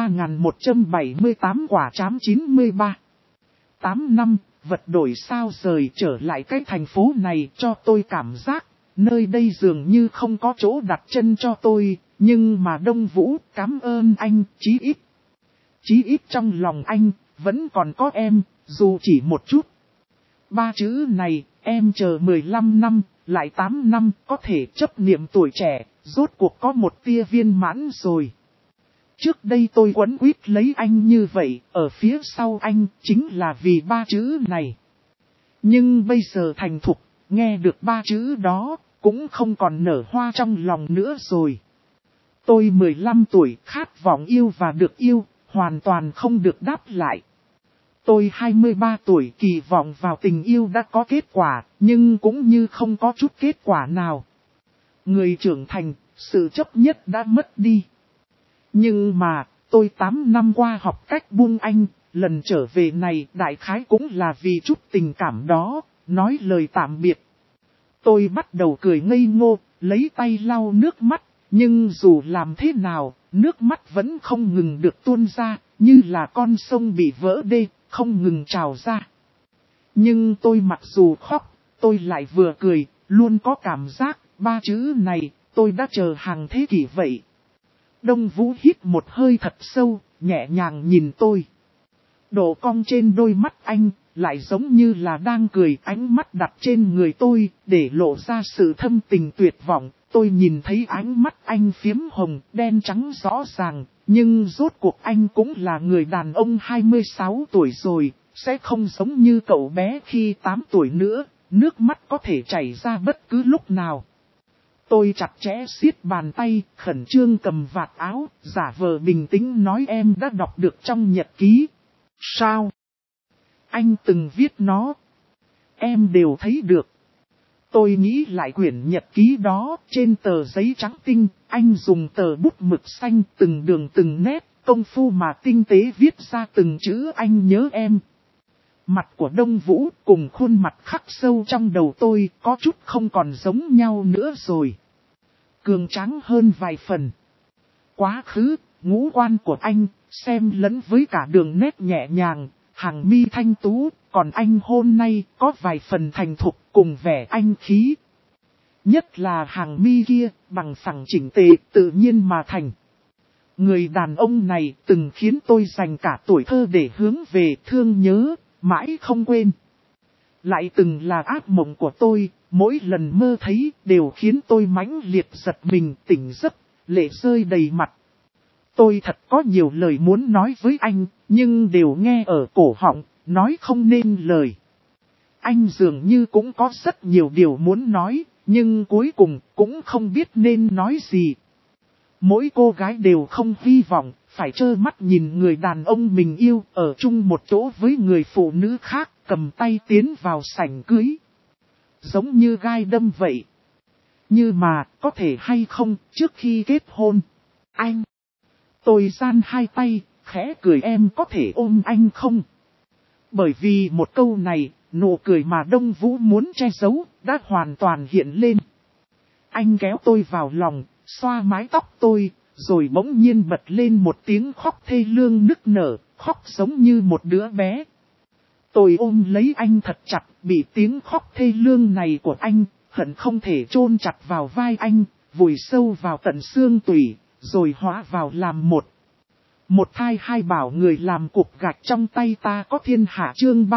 Speaker 1: 3178 quả trám 93. 8 năm, vật đổi sao rời trở lại cái thành phố này cho tôi cảm giác, nơi đây dường như không có chỗ đặt chân cho tôi, nhưng mà Đông Vũ cảm ơn anh, chí ít trong lòng anh, vẫn còn có em, dù chỉ một chút. 3 chữ này, em chờ 15 năm, lại 8 năm, có thể chấp niệm tuổi trẻ, rốt cuộc có một tia viên mãn rồi. Trước đây tôi quấn quýt lấy anh như vậy, ở phía sau anh, chính là vì 3 chữ này. Nhưng bây giờ thành thục, nghe được 3 chữ đó, cũng không còn nở hoa trong lòng nữa rồi. Tôi 15 tuổi, khát vọng yêu và được yêu, hoàn toàn không được đáp lại. Tôi 23 tuổi kỳ vọng vào tình yêu đã có kết quả, nhưng cũng như không có chút kết quả nào. Người trưởng thành, sự chấp nhất đã mất đi. Nhưng mà, tôi 8 năm qua học cách buông anh, lần trở về này đại khái cũng là vì chút tình cảm đó, nói lời tạm biệt. Tôi bắt đầu cười ngây ngô, lấy tay lau nước mắt, nhưng dù làm thế nào, nước mắt vẫn không ngừng được tuôn ra, như là con sông bị vỡ đê, không ngừng trào ra. Nhưng tôi mặc dù khóc, tôi lại vừa cười, luôn có cảm giác, ba chữ này, tôi đã chờ hàng thế kỷ vậy. Đông Vũ hít một hơi thật sâu, nhẹ nhàng nhìn tôi. Độ cong trên đôi mắt anh, lại giống như là đang cười, ánh mắt đặt trên người tôi, để lộ ra sự thâm tình tuyệt vọng. Tôi nhìn thấy ánh mắt anh phiếm hồng, đen trắng rõ ràng, nhưng rốt cuộc anh cũng là người đàn ông 26 tuổi rồi, sẽ không giống như cậu bé khi 8 tuổi nữa, nước mắt có thể chảy ra bất cứ lúc nào. Tôi chặt chẽ siết bàn tay, khẩn trương cầm vạt áo, giả vờ bình tĩnh nói em đã đọc được trong nhật ký. Sao? Anh từng viết nó. Em đều thấy được. Tôi nghĩ lại quyển nhật ký đó, trên tờ giấy trắng tinh, anh dùng tờ bút mực xanh từng đường từng nét, công phu mà tinh tế viết ra từng chữ anh nhớ em. Mặt của Đông Vũ cùng khuôn mặt khắc sâu trong đầu tôi có chút không còn giống nhau nữa rồi. Cường tráng hơn vài phần. Quá khứ, ngũ quan của anh, xem lẫn với cả đường nét nhẹ nhàng, hàng mi thanh tú, còn anh hôm nay có vài phần thành thục cùng vẻ anh khí. Nhất là hàng mi kia, bằng phẳng chỉnh tề, tự nhiên mà thành. Người đàn ông này từng khiến tôi dành cả tuổi thơ để hướng về thương nhớ, mãi không quên. Lại từng là ác mộng của tôi, mỗi lần mơ thấy đều khiến tôi mãnh liệt giật mình tỉnh giấc, lệ rơi đầy mặt. Tôi thật có nhiều lời muốn nói với anh, nhưng đều nghe ở cổ họng, nói không nên lời. Anh dường như cũng có rất nhiều điều muốn nói, nhưng cuối cùng cũng không biết nên nói gì. Mỗi cô gái đều không hy vọng, phải trơ mắt nhìn người đàn ông mình yêu ở chung một chỗ với người phụ nữ khác, cầm tay tiến vào sảnh cưới. Giống như gai đâm vậy. Như mà, có thể hay không, trước khi kết hôn. Anh! Tôi gian hai tay, khẽ cười em có thể ôm anh không? Bởi vì một câu này, nụ cười mà Đông Vũ muốn che giấu, đã hoàn toàn hiện lên. Anh kéo tôi vào lòng, xoa mái tóc tôi, rồi bỗng nhiên bật lên một tiếng khóc thê lương nức nở, khóc giống như một đứa bé. Tôi ôm lấy anh thật chặt, bị tiếng khóc thê lương này của anh, hận không thể chôn chặt vào vai anh, vùi sâu vào tận xương tủy, rồi hóa vào làm một. Một thai hai bảo người làm cục gạch trong tay ta có thiên hạ chương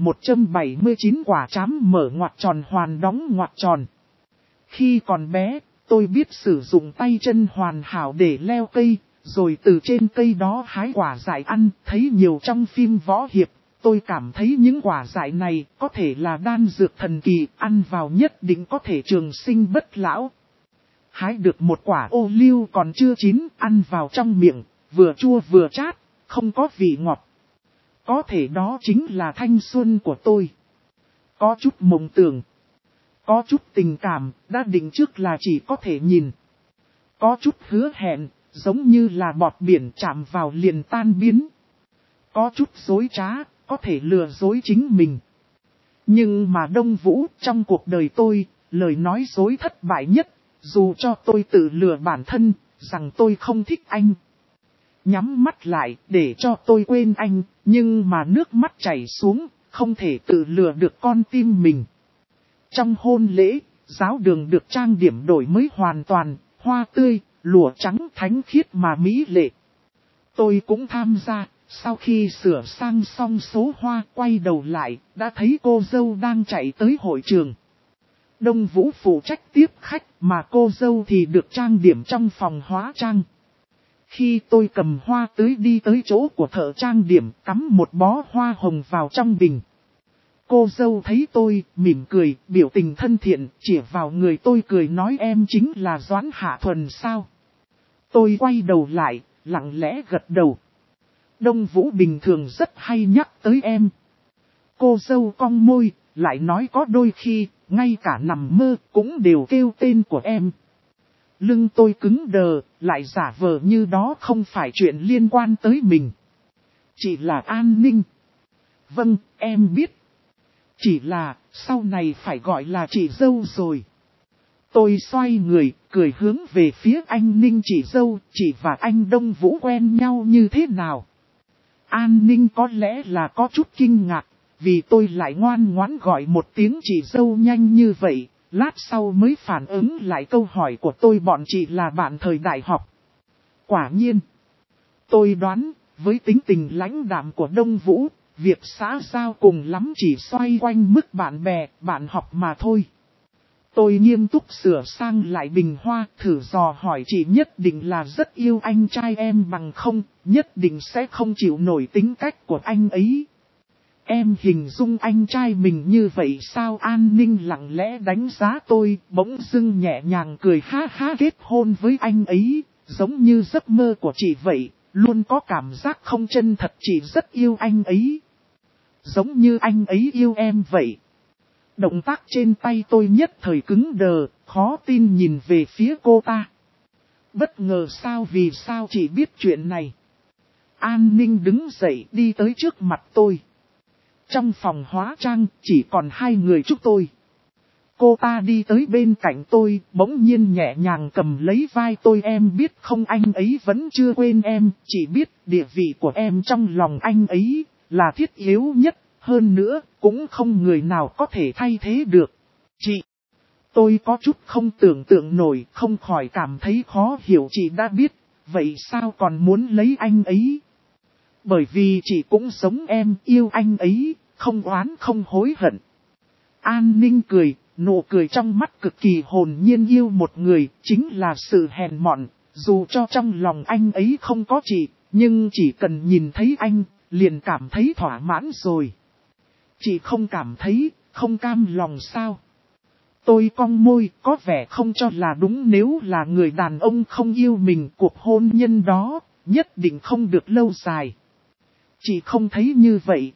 Speaker 1: 3179 quả trám mở ngoặc tròn hoàn đóng ngoặc tròn. Khi còn bé, tôi biết sử dụng tay chân hoàn hảo để leo cây, rồi từ trên cây đó hái quả dại ăn, thấy nhiều trong phim võ hiệp. Tôi cảm thấy những quả dại này có thể là đan dược thần kỳ, ăn vào nhất định có thể trường sinh bất lão. Hái được một quả ô liu còn chưa chín, ăn vào trong miệng, vừa chua vừa chát, không có vị ngọt. Có thể đó chính là thanh xuân của tôi. Có chút mộng tưởng. Có chút tình cảm, đã định trước là chỉ có thể nhìn. Có chút hứa hẹn, giống như là bọt biển chạm vào liền tan biến. Có chút dối trá, có thể lừa dối chính mình. Nhưng mà Đông Vũ trong cuộc đời tôi, lời nói dối thất bại nhất, dù cho tôi tự lừa bản thân, rằng tôi không thích anh. Nhắm mắt lại để cho tôi quên anh, nhưng mà nước mắt chảy xuống, không thể tự lừa được con tim mình. Trong hôn lễ, giáo đường được trang điểm đổi mới hoàn toàn, hoa tươi, lụa trắng thánh khiết mà mỹ lệ. Tôi cũng tham gia, sau khi sửa sang xong số hoa quay đầu lại, đã thấy cô dâu đang chạy tới hội trường. Đông Vũ phụ trách tiếp khách mà cô dâu thì được trang điểm trong phòng hóa trang. Khi tôi cầm hoa tưới đi tới chỗ của thợ trang điểm cắm một bó hoa hồng vào trong bình. Cô dâu thấy tôi, mỉm cười, biểu tình thân thiện, chỉ vào người tôi cười nói em chính là Doãn Hạ Thuần sao. Tôi quay đầu lại, lặng lẽ gật đầu. Đông Vũ bình thường rất hay nhắc tới em. Cô dâu cong môi, lại nói có đôi khi, ngay cả nằm mơ cũng đều kêu tên của em. lưng tôi cứng đờ, lại giả vờ như đó không phải chuyện liên quan tới mình. Chỉ là An Ninh. Vâng, em biết. Chỉ là, sau này phải gọi là chị dâu rồi. Tôi xoay người, cười hướng về phía anh Ninh. Chị dâu, chị và anh Đông Vũ quen nhau như thế nào? An Ninh có lẽ là có chút kinh ngạc, vì tôi lại ngoan ngoãn gọi một tiếng chị dâu nhanh như vậy, lát sau mới phản ứng lại câu hỏi của tôi. Bọn chị là bạn thời đại học. Quả nhiên, tôi đoán, với tính tình lãnh đạm của Đông Vũ, việc xã giao cùng lắm chỉ xoay quanh mức bạn bè, bạn học mà thôi. Tôi nghiêm túc sửa sang lại bình hoa, thử dò hỏi. Chị nhất định là rất yêu anh trai em bằng không, nhất định sẽ không chịu nổi tính cách của anh ấy. Em hình dung anh trai mình như vậy sao? An Ninh lặng lẽ đánh giá tôi, bỗng dưng nhẹ nhàng cười ha ha. Kết hôn với anh ấy, giống như giấc mơ của chị vậy, luôn có cảm giác không chân thật. Chị rất yêu anh ấy, giống như anh ấy yêu em vậy. Động tác trên tay tôi nhất thời cứng đờ, khó tin nhìn về phía cô ta. Bất ngờ sao? Vì sao chị biết chuyện này? An Ninh đứng dậy đi tới trước mặt tôi. Trong phòng hóa trang chỉ còn hai người chúng tôi. Cô ta đi tới bên cạnh tôi, bỗng nhiên nhẹ nhàng cầm lấy vai tôi. Em biết không, anh ấy vẫn chưa quên em. Chị biết địa vị của em trong lòng anh ấy là thiết yếu nhất. Hơn nữa, cũng không người nào có thể thay thế được. Chị, tôi có chút không tưởng tượng nổi, không khỏi cảm thấy khó hiểu. Chị đã biết, vậy sao còn muốn lấy anh ấy? Bởi vì chị cũng giống em, yêu anh ấy, không oán không hối hận. An Ninh cười, nụ cười trong mắt cực kỳ hồn nhiên. Yêu một người, chính là sự hèn mọn, dù cho trong lòng anh ấy không có chị, nhưng chỉ cần nhìn thấy anh, liền cảm thấy thỏa mãn rồi. Chị không cảm thấy, không cam lòng sao? Tôi cong môi, có vẻ không cho là đúng. Nếu là người đàn ông không yêu mình, cuộc hôn nhân đó, nhất định không được lâu dài. Chị không thấy như vậy.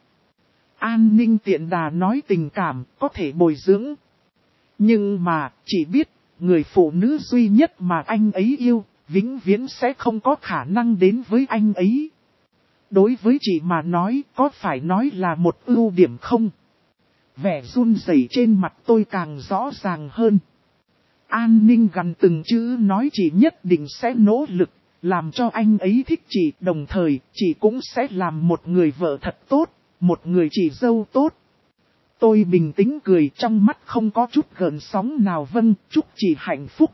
Speaker 1: An Ninh tiện đà nói tình cảm, có thể bồi dưỡng. Nhưng mà, chị biết, người phụ nữ duy nhất mà anh ấy yêu, vĩnh viễn sẽ không có khả năng đến với anh ấy. Đối với chị mà nói, có phải nói là một ưu điểm không? Vẻ run rẩy trên mặt tôi càng rõ ràng hơn. An Ninh gằn từng chữ nói. Chị nhất định sẽ nỗ lực, làm cho anh ấy thích chị. Đồng thời, chị cũng sẽ làm một người vợ thật tốt, một người chị dâu tốt. Tôi bình tĩnh cười, trong mắt không có chút gợn sóng nào. Vâng, chúc chị hạnh phúc.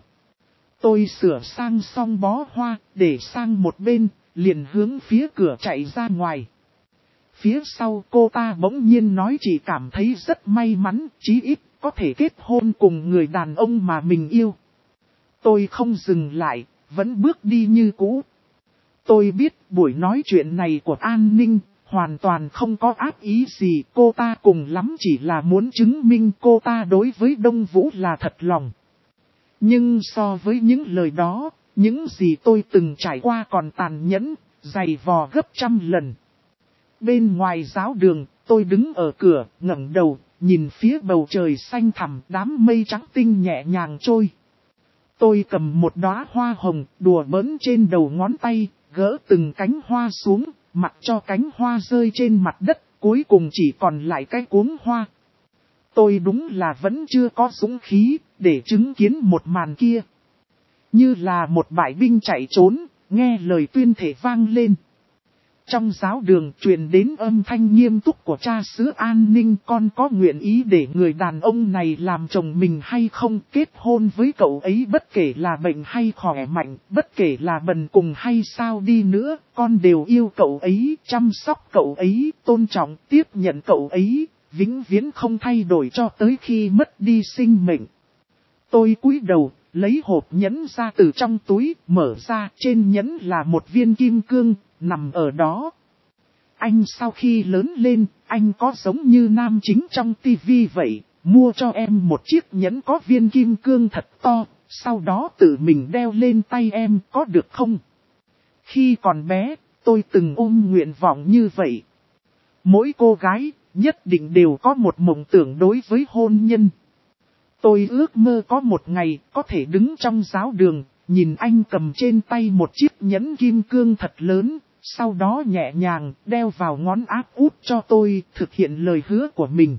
Speaker 1: Tôi sửa sang xong bó hoa, để sang một bên, liền hướng phía cửa chạy ra ngoài. Phía sau cô ta bỗng nhiên nói. Chị cảm thấy rất may mắn, chí ít có thể kết hôn cùng người đàn ông mà mình yêu. Tôi không dừng lại, vẫn bước đi như cũ. Tôi biết buổi nói chuyện này của An Ninh hoàn toàn không có ác ý gì. Cô ta cùng lắm chỉ là muốn chứng minh cô ta đối với Đông Vũ là thật lòng. Nhưng so với những lời đó, những gì tôi từng trải qua còn tàn nhẫn, dày vò gấp trăm lần. Bên ngoài giáo đường, tôi đứng ở cửa, ngẩng đầu, nhìn phía bầu trời xanh thẳm, đám mây trắng tinh nhẹ nhàng trôi. Tôi cầm một đóa hoa hồng, đùa bỡn trên đầu ngón tay, gỡ từng cánh hoa xuống, mặc cho cánh hoa rơi trên mặt đất, cuối cùng chỉ còn lại cái cuống hoa. Tôi đúng là vẫn chưa có dũng khí, để chứng kiến một màn kia. Như là một bại binh chạy trốn, nghe lời tuyên thệ vang lên. Trong giáo đường truyền đến âm thanh nghiêm túc của cha xứ An Ninh. Con có nguyện ý để người đàn ông này làm chồng mình hay không? Kết hôn với cậu ấy bất kể là bệnh hay khỏe mạnh, bất kể là bần cùng hay sao đi nữa, con đều yêu cậu ấy, chăm sóc cậu ấy, tôn trọng, tiếp nhận cậu ấy, vĩnh viễn không thay đổi cho tới khi mất đi sinh mệnh. Tôi cúi đầu, lấy hộp nhẫn ra từ trong túi, mở ra, trên nhẫn là một viên kim cương, nằm ở đó. Anh sau khi lớn lên, anh có giống như nam chính trong tivi vậy, mua cho em một chiếc nhẫn có viên kim cương thật to, sau đó tự mình đeo lên tay em, có được không? Khi còn bé, tôi từng ôm nguyện vọng như vậy. Mỗi cô gái, nhất định đều có một mộng tưởng đối với hôn nhân. Tôi ước mơ có một ngày, có thể đứng trong giáo đường, nhìn anh cầm trên tay một chiếc nhẫn kim cương thật lớn, sau đó nhẹ nhàng đeo vào ngón áp út cho tôi thực hiện lời hứa của mình.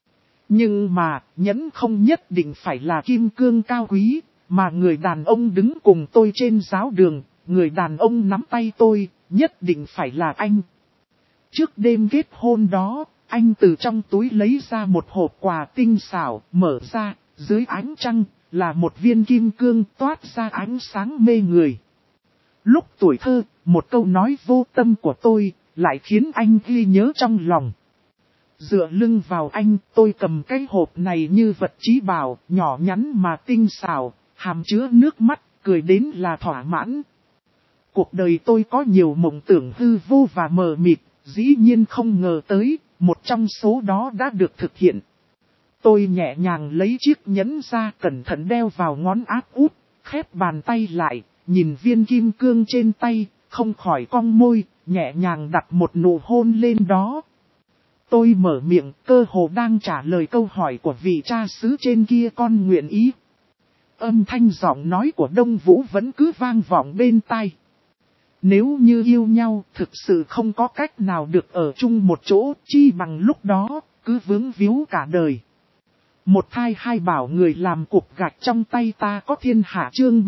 Speaker 1: Nhưng mà, nhẫn không nhất định phải là kim cương cao quý, mà người đàn ông đứng cùng tôi trên giáo đường, người đàn ông nắm tay tôi, nhất định phải là anh. Trước đêm kết hôn đó, anh từ trong túi lấy ra một hộp quà tinh xảo, mở ra, dưới ánh trăng, là một viên kim cương toát ra ánh sáng mê người. Lúc tuổi thơ, một câu nói vô tâm của tôi, lại khiến anh ghi nhớ trong lòng. Dựa lưng vào anh, tôi cầm cái hộp này như vật trí bảo, nhỏ nhắn mà tinh xảo, hàm chứa nước mắt, cười đến là thỏa mãn. Cuộc đời tôi có nhiều mộng tưởng hư vô và mờ mịt, dĩ nhiên không ngờ tới, một trong số đó đã được thực hiện. Tôi nhẹ nhàng lấy chiếc nhẫn ra cẩn thận đeo vào ngón áp út, khép bàn tay lại, nhìn viên kim cương trên tay, không khỏi cong môi, nhẹ nhàng đặt một nụ hôn lên đó. Tôi mở miệng, cơ hồ đang trả lời câu hỏi của vị cha xứ trên kia, con nguyện ý. Âm thanh giọng nói của Đông Vũ vẫn cứ vang vọng bên tai. Nếu như yêu nhau, thực sự không có cách nào được ở chung một chỗ, chi bằng lúc đó, cứ vướng víu cả đời. Một thai hai bảo người làm cục gạch trong tay ta có thiên hạ chương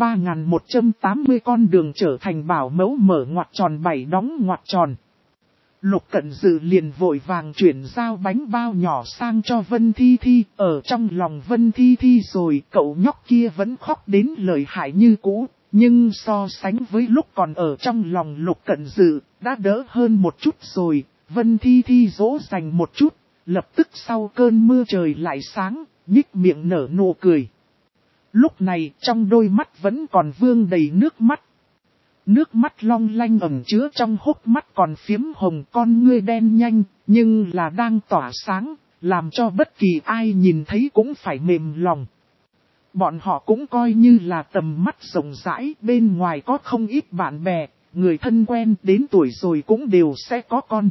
Speaker 1: 3180 con đường trở thành bảo mẫu mở ngoặc tròn 7 đóng ngoặc tròn. Lục Cận Dư liền vội vàng chuyển giao bánh bao nhỏ sang cho Vân Thi Thi, ở trong lòng Vân Thi Thi rồi cậu nhóc kia vẫn khóc đến lợi hại như cũ, nhưng so sánh với lúc còn ở trong lòng Lục Cận Dư, đã đỡ hơn một chút rồi, Vân Thi Thi dỗ dành một chút, lập tức sau cơn mưa trời lại sáng, nhích miệng nở nụ cười. Lúc này trong đôi mắt vẫn còn vương đầy nước mắt. Nước mắt long lanh ẩn chứa trong hốc mắt còn phiếm hồng, con ngươi đen nhanh, nhưng là đang tỏa sáng, làm cho bất kỳ ai nhìn thấy cũng phải mềm lòng. Bọn họ cũng coi như là tầm mắt rộng rãi, bên ngoài có không ít bạn bè, người thân quen đến tuổi rồi cũng đều sẽ có con.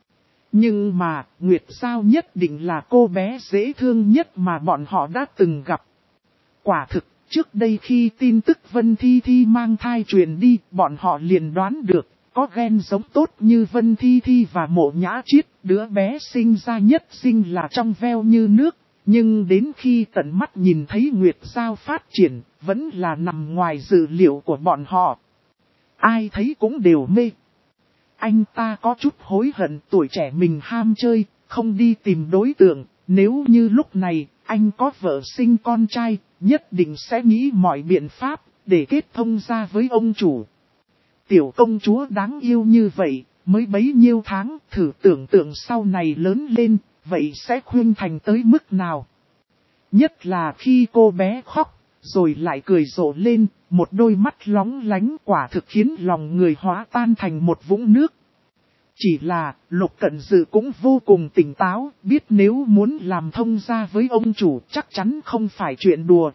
Speaker 1: Nhưng mà, Nguyệt Giao nhất định là cô bé dễ thương nhất mà bọn họ đã từng gặp. Quả thực, trước đây khi tin tức Vân Thi Thi mang thai truyền đi, bọn họ liền đoán được, có gen giống tốt như Vân Thi Thi và Mộ Nhã Chiết, đứa bé sinh ra nhất sinh là trong veo như nước. Nhưng đến khi tận mắt nhìn thấy Nguyệt Giao phát triển, vẫn là nằm ngoài dự liệu của bọn họ. Ai thấy cũng đều mê. Anh ta có chút hối hận tuổi trẻ mình ham chơi, không đi tìm đối tượng, nếu như lúc này, anh có vợ sinh con trai, nhất định sẽ nghĩ mọi biện pháp, để kết thông ra với ông chủ. Tiểu công chúa đáng yêu như vậy, mới bấy nhiêu tháng, thử tưởng tượng sau này lớn lên, vậy sẽ khuyên thành tới mức nào. Nhất là khi cô bé khóc, rồi lại cười rộ lên, một đôi mắt lóng lánh quả thực khiến lòng người hóa tan thành một vũng nước. Chỉ là, Lục Cận Dư cũng vô cùng tỉnh táo, biết nếu muốn làm thông gia với ông chủ chắc chắn không phải chuyện đùa.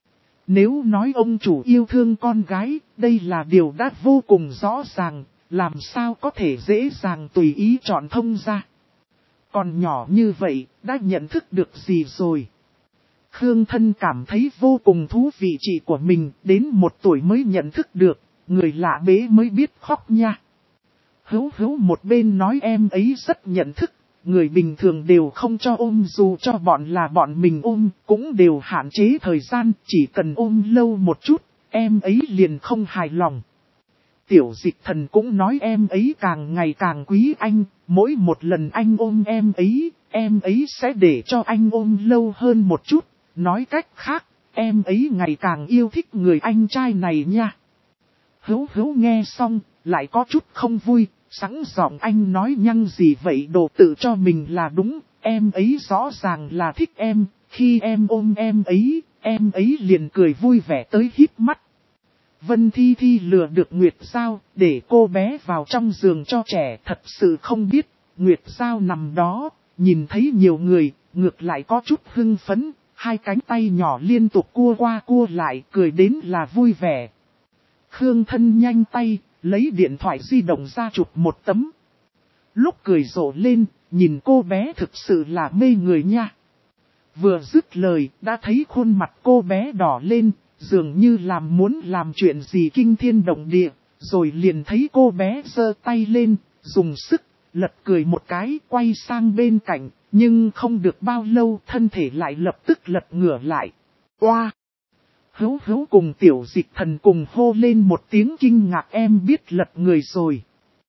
Speaker 1: Nếu nói ông chủ yêu thương con gái, đây là điều đã vô cùng rõ ràng, làm sao có thể dễ dàng tùy ý chọn thông gia. Còn nhỏ như vậy, đã nhận thức được gì rồi? Khương Thân cảm thấy vô cùng thú vị chị của mình, đến 1 tuổi mới nhận thức được, người lạ bế mới biết khóc nha. Hữu một bên nói em ấy rất nhận thức, người bình thường đều không cho ôm, dù cho bọn là bọn mình ôm, cũng đều hạn chế thời gian, chỉ cần ôm lâu một chút, em ấy liền không hài lòng. Tiểu Dịch Thần cũng nói em ấy càng ngày càng quý anh, mỗi một lần anh ôm em ấy sẽ để cho anh ôm lâu hơn một chút, nói cách khác, em ấy ngày càng yêu thích người anh trai này nha. Hữu nghe xong, lại có chút không vui, sẵn giọng anh nói nhăng gì vậy, đồ tự cho mình là đúng, em ấy rõ ràng là thích em, khi em ôm em ấy liền cười vui vẻ tới híp mắt. Vân Thi Thi lừa được Nguyệt Giao, để cô bé vào trong giường cho trẻ, thật sự không biết, Nguyệt Giao nằm đó, nhìn thấy nhiều người, ngược lại có chút hưng phấn, hai cánh tay nhỏ liên tục cua qua cua lại, cười đến là vui vẻ. Khương Thân nhanh tay, lấy điện thoại di động ra chụp một tấm. Lúc cười rộ lên, nhìn cô bé thực sự là mê người nha. Vừa dứt lời, đã thấy khuôn mặt cô bé đỏ lên, dường như muốn làm chuyện gì kinh thiên động địa, rồi liền thấy cô bé giơ tay lên, dùng sức, lật cười một cái, quay sang bên cạnh, nhưng không được bao lâu thân thể lại lập tức lật ngửa lại. Oa! Hữu cùng Tiểu Dịch Thần cùng hô lên một tiếng kinh ngạc, em biết lật người rồi.